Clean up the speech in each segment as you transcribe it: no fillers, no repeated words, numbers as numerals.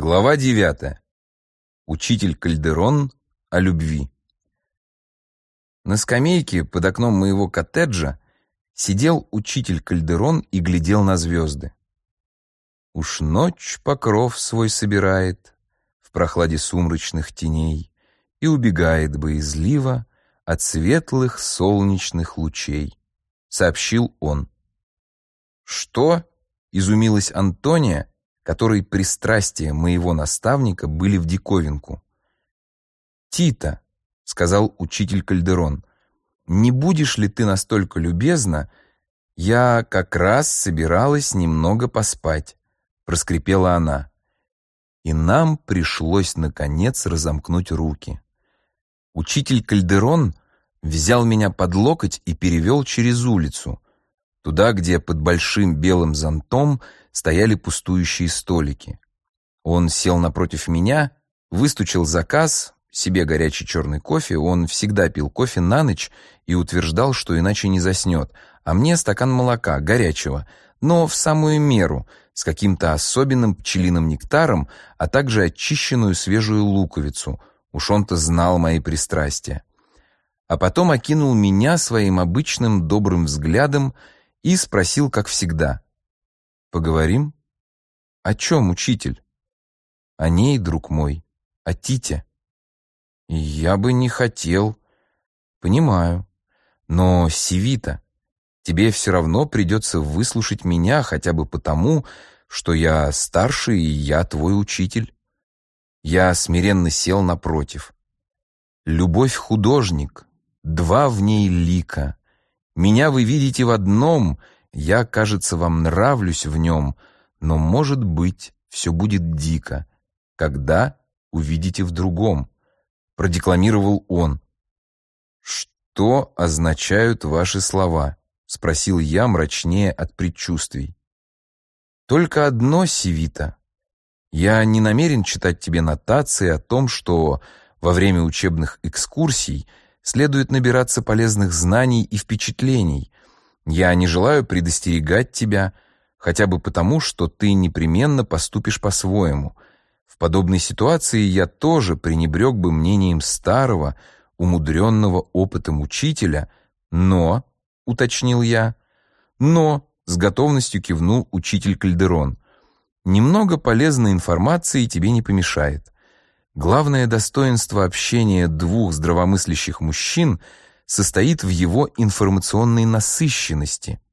Глава 9. Учитель Кальдерон о любви. На скамейке под окном моего коттеджа сидел учитель Кальдерон и глядел на звезды. Уж ночь покров свой собирает в прохладе сумрачных теней и убегает боязливо от светлых солнечных лучей, сообщил он. «Что?» — изумилась Антония, которой пристрастия моего наставника были в диковинку. «Тита», — сказал учитель Кальдерон, — «не будешь ли ты настолько любезна? Я как раз собиралась немного поспать», — проскрипела она. И нам пришлось, наконец, разомкнуть руки. Учитель Кальдерон взял меня под локоть и перевел через улицу, туда, где под большим белым зонтом стояли пустующие столики. Он сел напротив меня, выстучил заказ, себе горячий черный кофе, он всегда пил кофе на ночь и утверждал, что иначе не заснет, а мне стакан молока, горячего, но в самую меру, с каким-то особенным пчелиным нектаром, а также очищенную свежую луковицу, уж он-то знал мои пристрастия. А потом окинул меня своим обычным добрым взглядом и спросил, как всегда: «Поговорим?» «О чем, учитель?» «О ней, друг мой, о Тите». «Я бы не хотел». «Понимаю. Но, Сивита, тебе все равно придется выслушать меня хотя бы потому, что я старше и я твой учитель». Я смиренно сел напротив. «Любовь художник, два в ней лика. Меня вы видите в одном, я, кажется, вам нравлюсь в нем, но, может быть, все будет дико, когда увидите в другом», — продекламировал он. «Что означают ваши слова?» — спросил я, мрачнее от предчувствий. «Только одно, Сивита. Я не намерен читать тебе нотации о том, что во время учебных экскурсий следует набираться полезных знаний и впечатлений. Я не желаю предостерегать тебя, хотя бы потому, что ты непременно поступишь по-своему. В подобной ситуации я тоже пренебрег бы мнением старого, умудренного опытом учителя, но, — уточнил я, — но, — с готовностью кивнул учитель Кальдерон, — немного полезной информации тебе не помешает. Главное достоинство общения двух здравомыслящих мужчин состоит в его информационной насыщенности.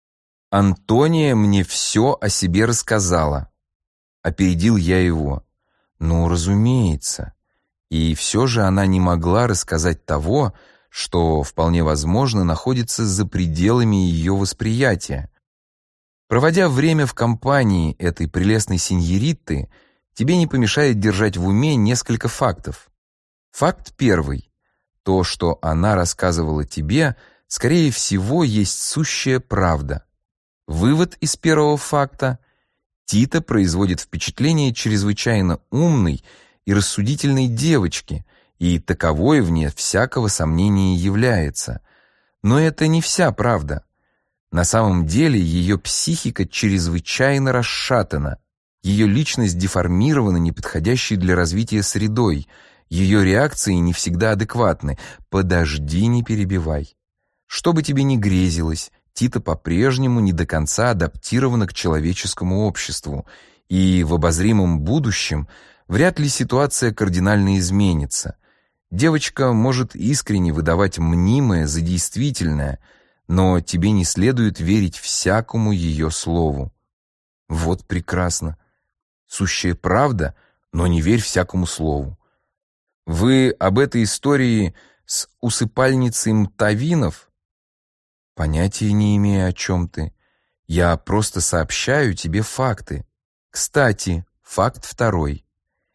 Антония мне все о себе рассказала. Опередил я его. Ну, разумеется. И все же она не могла рассказать того, что, вполне возможно, находится за пределами ее восприятия. Проводя время в компании этой прелестной сеньориты, тебе не помешает держать в уме несколько фактов. Факт первый. То, что она рассказывала тебе, скорее всего, есть сущая правда. Вывод из первого факта. Тита производит впечатление чрезвычайно умной и рассудительной девочки, и таковой, вне всякого сомнения, является. Но это не вся правда. На самом деле ее психика чрезвычайно расшатана, ее личность деформирована неподходящей для развития средой, ее реакции не всегда адекватны. Подожди, не перебивай. Что бы тебе ни грезилось, Тита по-прежнему не до конца адаптирована к человеческому обществу, и в обозримом будущем вряд ли ситуация кардинально изменится. Девочка может искренне выдавать мнимое за действительное, но тебе не следует верить всякому ее слову. Вот прекрасно. Сущая правда, но не верь всякому слову. Вы об этой истории с усыпальницей Мтавинов? Понятия не имею, о чем ты. Я просто сообщаю тебе факты. Кстати, факт второй.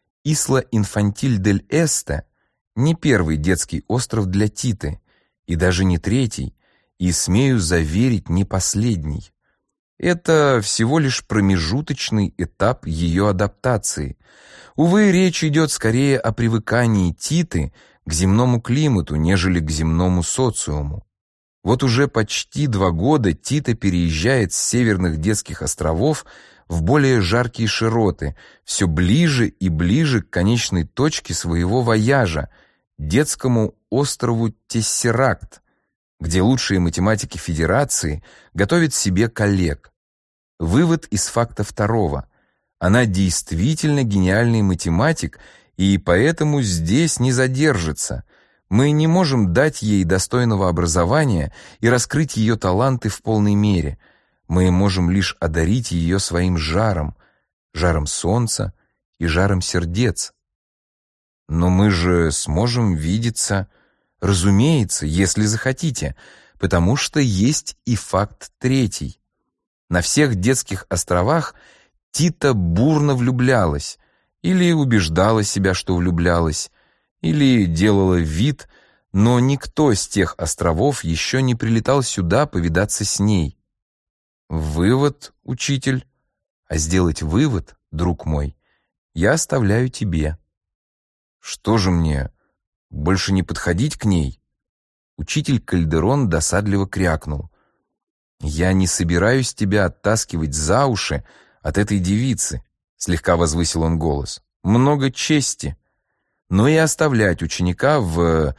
Исла-Инфантиль-дель-Эсте не первый детский остров для Титы, и даже не третий, и, смею заверить, не последний. Это всего лишь промежуточный этап ее адаптации. Увы, речь идет скорее о привыкании Титы к земному климату, нежели к земному социуму. Вот уже почти 2 года Тита переезжает с северных детских островов в более жаркие широты, все ближе и ближе к конечной точке своего вояжа, детскому острову Тессеракт, где лучшие математики Федерации готовят себе коллег. Вывод из факта второго. Она действительно гениальный математик, и поэтому здесь не задержится. Мы не можем дать ей достойного образования и раскрыть ее таланты в полной мере. Мы можем лишь одарить ее своим жаром, жаром солнца и жаром сердец. Но мы же сможем видеться, разумеется, если захотите, потому что есть и факт третий. На всех детских островах Тита бурно влюблялась, или убеждала себя, что влюблялась, или делала вид, но никто с тех островов еще не прилетал сюда повидаться с ней. Вывод, учитель, а сделать вывод, друг мой, я оставляю тебе. Что же мне, больше не подходить к ней? Учитель Кальдерон досадливо крякнул. Я не собираюсь тебя оттаскивать за уши от этой девицы, слегка возвысил он голос. Много чести, но и оставлять ученика в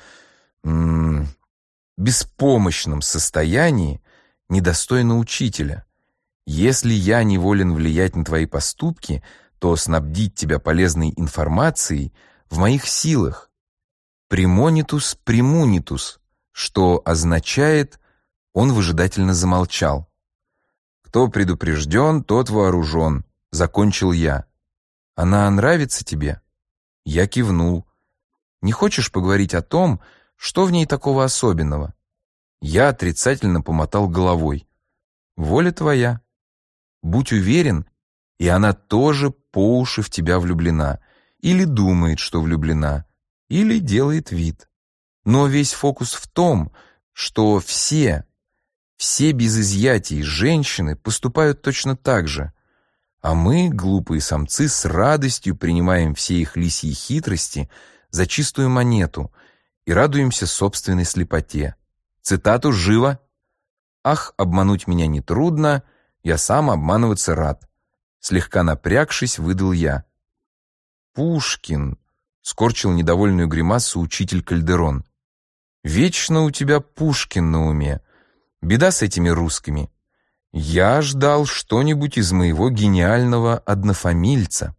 беспомощном состоянии недостойно учителя. Если я не волен влиять на твои поступки, то снабдить тебя полезной информацией в моих силах. Примонитус примунитус, что означает, он выжидательно замолчал. Кто предупрежден, тот вооружен, закончил я. Она нравится тебе? Я кивнул. Не хочешь поговорить о том, что в ней такого особенного? Я отрицательно помотал головой. Воля твоя. Будь уверен, и она тоже по уши в тебя влюблена. Или думает, что влюблена, или делает вид. Но весь фокус в том, что все без изъятий женщины поступают точно так же. А мы, глупые самцы, с радостью принимаем все их лисьи хитрости за чистую монету и радуемся собственной слепоте. Цитату живо. «Ах, обмануть меня нетрудно, я сам обманываться рад». Слегка напрягшись, выдал я. «Пушкин», — скорчил недовольную гримасу учитель Кальдерон. «Вечно у тебя Пушкин на уме. Беда с этими русскими. Я ждал что-нибудь из моего гениального однофамильца».